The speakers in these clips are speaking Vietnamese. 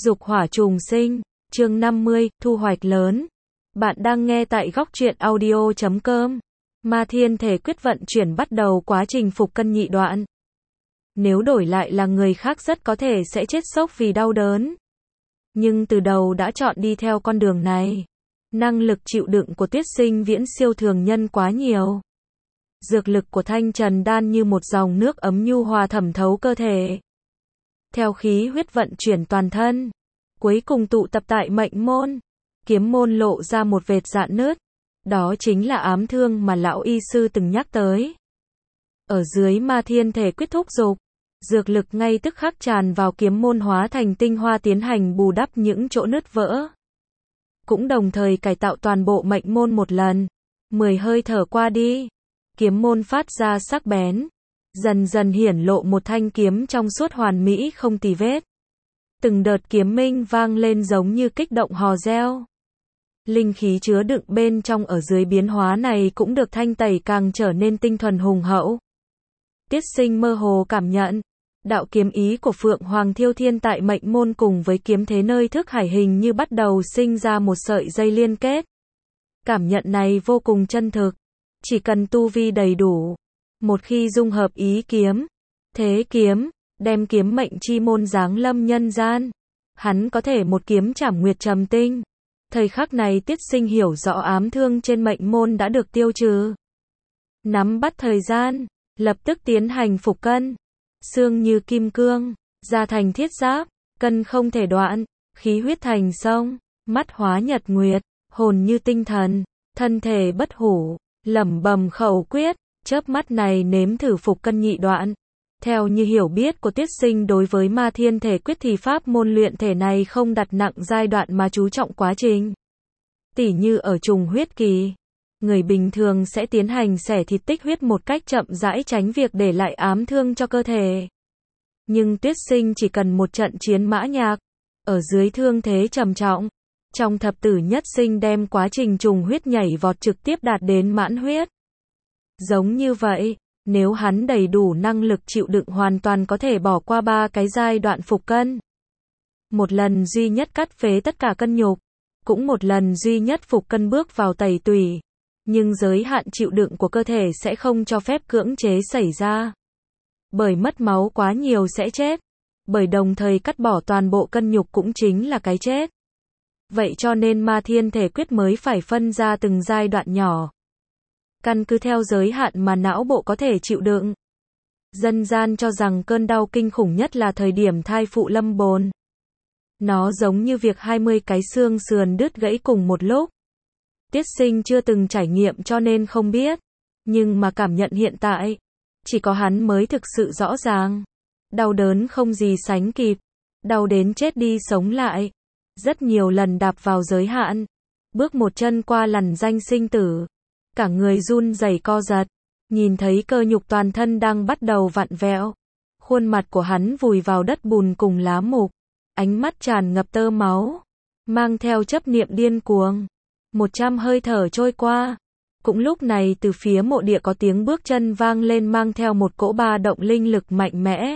Dục hỏa trùng sinh, chương 50, thu hoạch lớn. Bạn đang nghe tại góc truyện audio.com. Ma thiên thể quyết vận chuyển bắt đầu quá trình phục cân nhị đoạn. Nếu đổi lại là người khác rất có thể sẽ chết sốc vì đau đớn. Nhưng từ đầu đã chọn đi theo con đường này. Năng lực chịu đựng của Tuyết Sinh viễn siêu thường nhân quá nhiều. Dược lực của Thanh Trần Đan như một dòng nước ấm nhu hòa thẩm thấu cơ thể. Theo khí huyết vận chuyển toàn thân, cuối cùng tụ tập tại mệnh môn. Kiếm môn lộ ra một vệt rạn nứt. Đó chính là ám thương mà lão y sư từng nhắc tới. Ở dưới ma thiên thể quyết thúc dục, dược lực ngay tức khắc tràn vào kiếm môn hóa thành tinh hoa tiến hành bù đắp những chỗ nứt vỡ. Cũng đồng thời cải tạo toàn bộ mệnh môn một lần. 10 hơi thở qua đi, kiếm môn phát ra sắc bén, dần dần hiển lộ một thanh kiếm trong suốt hoàn mỹ không tì vết. Từng đợt kiếm minh vang lên giống như kích động hò reo. Linh khí chứa đựng bên trong ở dưới biến hóa này cũng được thanh tẩy càng trở nên tinh thuần hùng hậu. Tiết Sinh mơ hồ cảm nhận, đạo kiếm ý của Phượng Hoàng Thiêu Thiên tại mệnh môn cùng với kiếm thế nơi thức hải hình như bắt đầu sinh ra một sợi dây liên kết. Cảm nhận này vô cùng chân thực. Chỉ cần tu vi đầy đủ, một khi dung hợp ý kiếm, thế kiếm, đem kiếm mệnh chi môn giáng lâm nhân gian, hắn có thể một kiếm trảm nguyệt trầm tinh. Thời khắc này Tiết Sinh hiểu rõ ám thương trên mệnh môn đã được tiêu trừ. Nắm bắt thời gian, lập tức tiến hành phục cân. Xương như kim cương, da thành thiết giáp, cân không thể đoạn, khí huyết thành sông, mắt hóa nhật nguyệt, hồn như tinh thần, thân thể bất hủ. Lẩm bẩm khẩu quyết, chớp mắt này nếm thử phục cân nhị đoạn. Theo như hiểu biết của Tiết Sinh đối với ma thiên thể quyết thì pháp môn luyện thể này không đặt nặng giai đoạn mà chú trọng quá trình. Tỉ như ở trùng huyết kỳ, người bình thường sẽ tiến hành xẻ thịt tích huyết một cách chậm rãi tránh việc để lại ám thương cho cơ thể. Nhưng Tiết Sinh chỉ cần một trận chiến mã nhạc, ở dưới thương thế trầm trọng. Trong thập tử nhất sinh đem quá trình trùng huyết nhảy vọt trực tiếp đạt đến mãn huyết. Giống như vậy, nếu hắn đầy đủ năng lực chịu đựng hoàn toàn có thể bỏ qua 3 cái giai đoạn phục cân. Một lần duy nhất cắt phế tất cả cân nhục, cũng một lần duy nhất phục cân bước vào tẩy tủy. Nhưng giới hạn chịu đựng của cơ thể sẽ không cho phép cưỡng chế xảy ra. Bởi mất máu quá nhiều sẽ chết. Bởi đồng thời cắt bỏ toàn bộ cân nhục cũng chính là cái chết. Vậy cho nên ma thiên thể quyết mới phải phân ra từng giai đoạn nhỏ. Căn cứ theo giới hạn mà não bộ có thể chịu đựng. Dân gian cho rằng cơn đau kinh khủng nhất là thời điểm thai phụ lâm bồn. Nó giống như việc 20 cái xương sườn đứt gãy cùng một lúc. Tiết Sinh chưa từng trải nghiệm cho nên không biết. Nhưng mà cảm nhận hiện tại, chỉ có hắn mới thực sự rõ ràng. Đau đớn không gì sánh kịp. Đau đến chết đi sống lại. Rất nhiều lần đạp vào giới hạn, bước một chân qua lằn ranh sinh tử, cả người run rẩy co giật, nhìn thấy cơ nhục toàn thân đang bắt đầu vặn vẹo, khuôn mặt của hắn vùi vào đất bùn cùng lá mục, ánh mắt tràn ngập tơ máu, mang theo chấp niệm điên cuồng. 100 hơi thở trôi qua, cũng lúc này từ phía mộ địa có tiếng bước chân vang lên mang theo một cỗ ba động linh lực mạnh mẽ.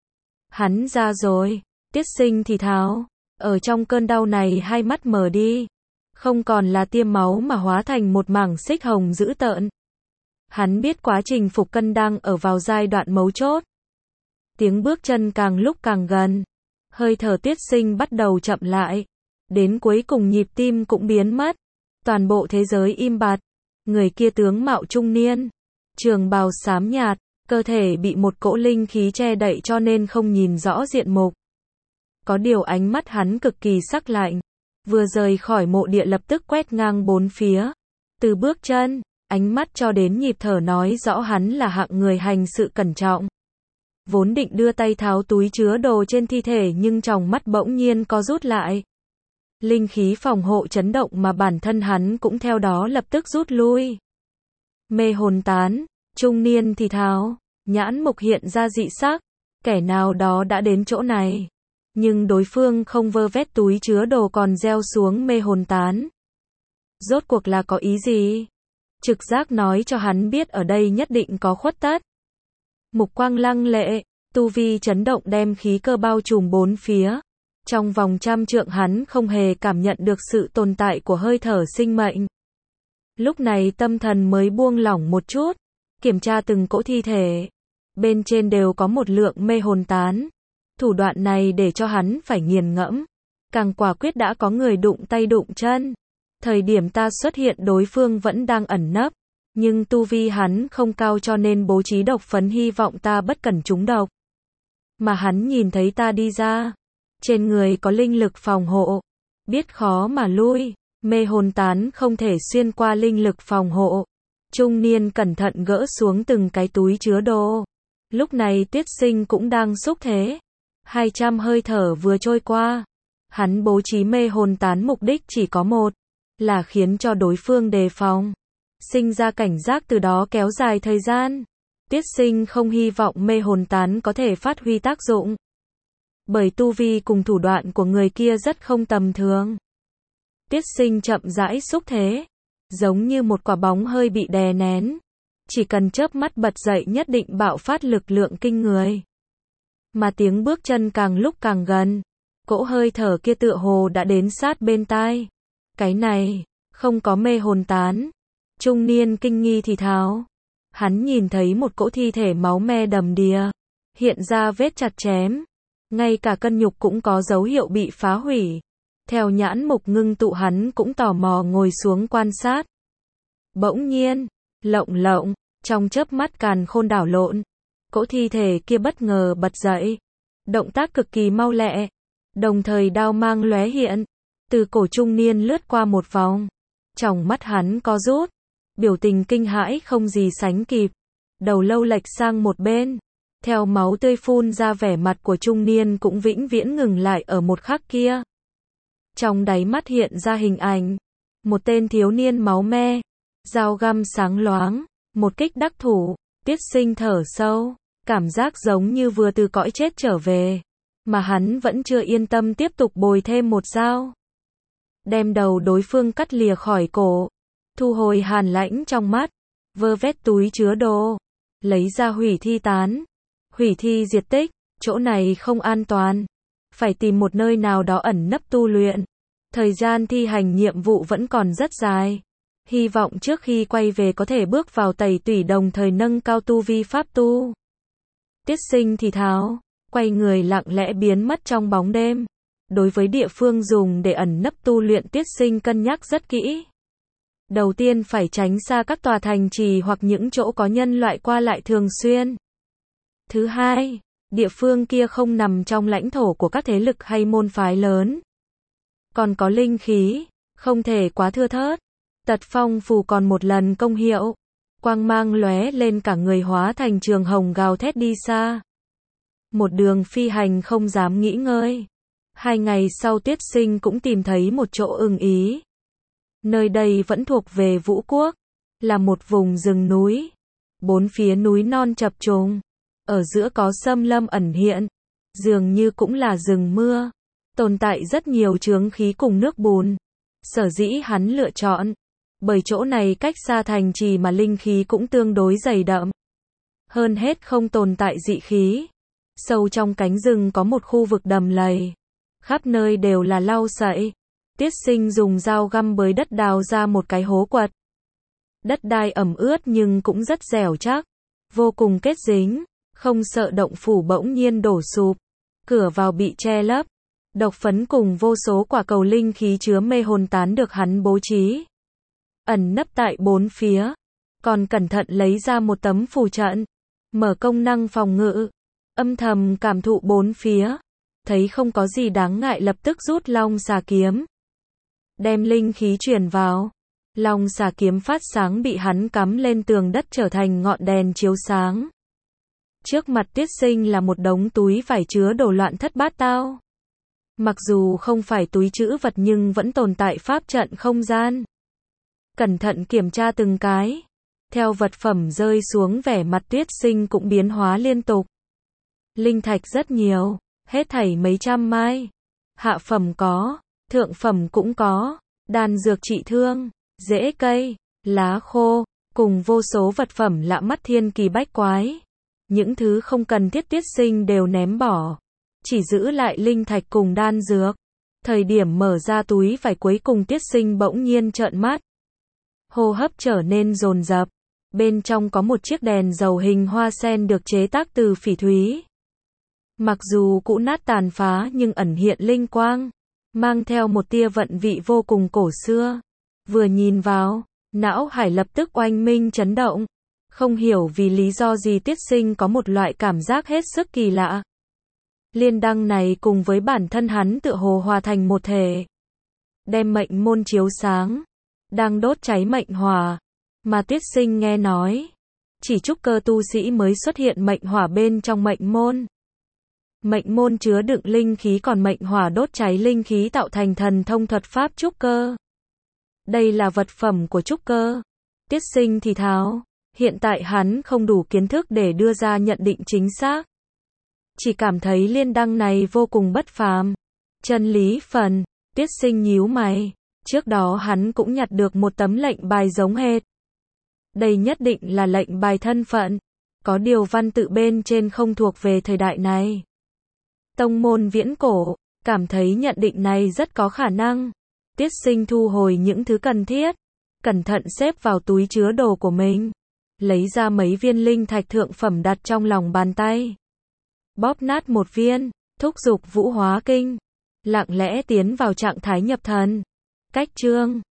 Hắn ra rồi, Tiết Sinh thì thào. Ở trong cơn đau này hai mắt mở đi, không còn là tiêm máu mà hóa thành một mảng xích hồng dữ tợn. Hắn biết quá trình phục cân đang ở vào giai đoạn mấu chốt. Tiếng bước chân càng lúc càng gần, hơi thở Tiết Sinh bắt đầu chậm lại, đến cuối cùng nhịp tim cũng biến mất. Toàn bộ thế giới im bặt. Người kia tướng mạo trung niên, trường bào xám nhạt, cơ thể bị một cỗ linh khí che đậy cho nên không nhìn rõ diện mục. Có điều ánh mắt hắn cực kỳ sắc lạnh, vừa rời khỏi mộ địa lập tức quét ngang bốn phía. Từ bước chân, ánh mắt cho đến nhịp thở nói rõ hắn là hạng người hành sự cẩn trọng. Vốn định đưa tay tháo túi chứa đồ trên thi thể nhưng tròng mắt bỗng nhiên co rút lại. Linh khí phòng hộ chấn động mà bản thân hắn cũng theo đó lập tức rút lui. Mê hồn tán, trung niên thì thào, nhãn mục hiện ra dị sắc, kẻ nào đó đã đến chỗ này. Nhưng đối phương không vơ vét túi chứa đồ còn gieo xuống mê hồn tán. Rốt cuộc là có ý gì? Trực giác nói cho hắn biết ở đây nhất định có khuất tất. Mục quang lăng lệ, tu vi chấn động đem khí cơ bao trùm bốn phía. Trong vòng trăm trượng hắn không hề cảm nhận được sự tồn tại của hơi thở sinh mệnh. Lúc này tâm thần mới buông lỏng một chút, kiểm tra từng cỗ thi thể. Bên trên đều có một lượng mê hồn tán. Thủ đoạn này để cho hắn phải nghiền ngẫm. Càng quả quyết đã có người đụng tay đụng chân. Thời điểm ta xuất hiện đối phương vẫn đang ẩn nấp. Nhưng tu vi hắn không cao cho nên bố trí độc phấn hy vọng ta bất cẩn trúng độc. Mà hắn nhìn thấy ta đi ra. Trên người có linh lực phòng hộ. Biết khó mà lui. Mê hồn tán không thể xuyên qua linh lực phòng hộ. Trung niên cẩn thận gỡ xuống từng cái túi chứa đồ. Lúc này Tiết Sinh cũng đang xúc thế. 200 hơi thở vừa trôi qua. Hắn bố trí mê hồn tán mục đích chỉ có một. Là khiến cho đối phương đề phòng. Sinh ra cảnh giác từ đó kéo dài thời gian. Tiết Sinh không hy vọng mê hồn tán có thể phát huy tác dụng. Bởi tu vi cùng thủ đoạn của người kia rất không tầm thường. Tiết Sinh chậm rãi xúc thế. Giống như một quả bóng hơi bị đè nén. Chỉ cần chớp mắt bật dậy nhất định bạo phát lực lượng kinh người. Mà tiếng bước chân càng lúc càng gần. Cỗ hơi thở kia tựa hồ đã đến sát bên tai. Cái này, không có mê hồn tán. Trung niên kinh nghi thì thào. Hắn nhìn thấy một cỗ thi thể máu me đầm đìa. Hiện ra vết chặt chém. Ngay cả cân nhục cũng có dấu hiệu bị phá hủy. Theo nhãn mục ngưng tụ hắn cũng tò mò ngồi xuống quan sát. Bỗng nhiên, lộng, trong chớp mắt càn khôn đảo lộn. Cỗ thi thể kia bất ngờ bật dậy. Động tác cực kỳ mau lẹ. Đồng thời đao mang lóe hiện. Từ cổ trung niên lướt qua một vòng. Tròng mắt hắn co rút. Biểu tình kinh hãi không gì sánh kịp. Đầu lâu lệch sang một bên. Theo máu tươi phun ra vẻ mặt của trung niên cũng vĩnh viễn ngừng lại ở một khắc kia. Trong đáy mắt hiện ra hình ảnh. Một tên thiếu niên máu me. Dao găm sáng loáng. Một kích đắc thủ. Tiết Sinh thở sâu. Cảm giác giống như vừa từ cõi chết trở về. Mà hắn vẫn chưa yên tâm tiếp tục bồi thêm một dao. Đem đầu đối phương cắt lìa khỏi cổ. Thu hồi hàn lãnh trong mắt. Vơ vét túi chứa đồ. Lấy ra hủy thi tán. Hủy thi diệt tích. Chỗ này không an toàn. Phải tìm một nơi nào đó ẩn nấp tu luyện. Thời gian thi hành nhiệm vụ vẫn còn rất dài. Hy vọng trước khi quay về có thể bước vào tẩy tủy đồng thời nâng cao tu vi pháp tu. Tiết Sinh thì thào. Quay người lặng lẽ biến mất trong bóng đêm. Đối với địa phương dùng để ẩn nấp tu luyện Tiết Sinh cân nhắc rất kỹ. Đầu tiên phải tránh xa các tòa thành trì hoặc những chỗ có nhân loại qua lại thường xuyên. Thứ hai, địa phương kia không nằm trong lãnh thổ của các thế lực hay môn phái lớn. Còn có linh khí, không thể quá thưa thớt. Tật phong phù còn một lần công hiệu. Quang mang lóe lên cả người hóa thành trường hồng gào thét đi xa. Một đường phi hành không dám nghĩ ngơi. 2 ngày sau Tiết Sinh cũng tìm thấy một chỗ ưng ý. Nơi đây vẫn thuộc về Vũ Quốc. Là một vùng rừng núi. 4 phía núi non chập trùng. Ở giữa có xâm lâm ẩn hiện. Dường như cũng là rừng mưa. Tồn tại rất nhiều chướng khí cùng nước bùn. Sở dĩ hắn lựa chọn. Bởi chỗ này cách xa thành trì mà linh khí cũng tương đối dày đậm. Hơn hết không tồn tại dị khí. Sâu trong cánh rừng có một khu vực đầm lầy. Khắp nơi đều là lau sậy. Tiết Sinh dùng dao găm bới đất đào ra một cái hố quật. Đất đai ẩm ướt nhưng cũng rất dẻo chắc. Vô cùng kết dính. Không sợ động phủ bỗng nhiên đổ sụp. Cửa vào bị che lấp. Độc phấn cùng vô số quả cầu linh khí chứa mê hồn tán được hắn bố trí. Ẩn nấp tại 4 phía. Còn cẩn thận lấy ra một tấm phù trận. Mở công năng phòng ngự. Âm thầm cảm thụ 4 phía. Thấy không có gì đáng ngại lập tức rút long xà kiếm. Đem linh khí truyền vào. Long xà kiếm phát sáng bị hắn cắm lên tường đất trở thành ngọn đèn chiếu sáng. Trước mặt Tiết Sinh là một đống túi vải chứa đồ loạn thất bát tao. Mặc dù không phải túi trữ vật nhưng vẫn tồn tại pháp trận không gian. Cẩn thận kiểm tra từng cái. Theo vật phẩm rơi xuống vẻ mặt Tiết Sinh cũng biến hóa liên tục. Linh thạch rất nhiều, hết thảy mấy trăm mai. Hạ phẩm có, thượng phẩm cũng có, đan dược trị thương, rễ cây, lá khô, cùng vô số vật phẩm lạ mắt thiên kỳ bách quái. Những thứ không cần thiết Tiết Sinh đều ném bỏ. chỉ giữ lại linh thạch cùng đan dược. Thời điểm mở ra túi vải cuối cùng Tiết Sinh bỗng nhiên trợn mắt. Hô hấp trở nên dồn dập. Bên trong có một chiếc đèn dầu hình hoa sen được chế tác từ phỉ thúy. Mặc dù cũ nát tàn phá nhưng ẩn hiện linh quang, mang theo một tia vận vị vô cùng cổ xưa. Vừa nhìn vào, não hải lập tức oanh minh chấn động. Không hiểu vì lý do gì Tiết Sinh có một loại cảm giác hết sức kỳ lạ. Liên đăng này cùng với bản thân hắn tựa hồ hòa thành một thể. Đem mệnh môn chiếu sáng, đang đốt cháy mệnh hỏa. Mà Tiết Sinh nghe nói, chỉ trúc cơ tu sĩ mới xuất hiện mệnh hỏa bên trong mệnh môn. Mệnh môn chứa đựng linh khí còn mệnh hỏa đốt cháy linh khí tạo thành thần thông thuật pháp trúc cơ. Đây là vật phẩm của trúc cơ. Tiết Sinh thì thào, hiện tại hắn không đủ kiến thức để đưa ra nhận định chính xác. Chỉ cảm thấy liên đăng này vô cùng bất phàm. Chân lý phần, Tiết Sinh nhíu mày. Trước đó hắn cũng nhặt được một tấm lệnh bài giống hệt. Đây nhất định là lệnh bài thân phận. Có điều văn tự bên trên không thuộc về thời đại này. Tông môn viễn cổ, cảm thấy nhận định này rất có khả năng. Tiết Sinh thu hồi những thứ cần thiết, cẩn thận xếp vào túi chứa đồ của mình. Lấy ra mấy viên linh thạch thượng phẩm đặt trong lòng bàn tay. Bóp nát một viên, thúc giục Vũ Hóa Kinh. Lặng lẽ tiến vào trạng thái nhập thần. Cách chương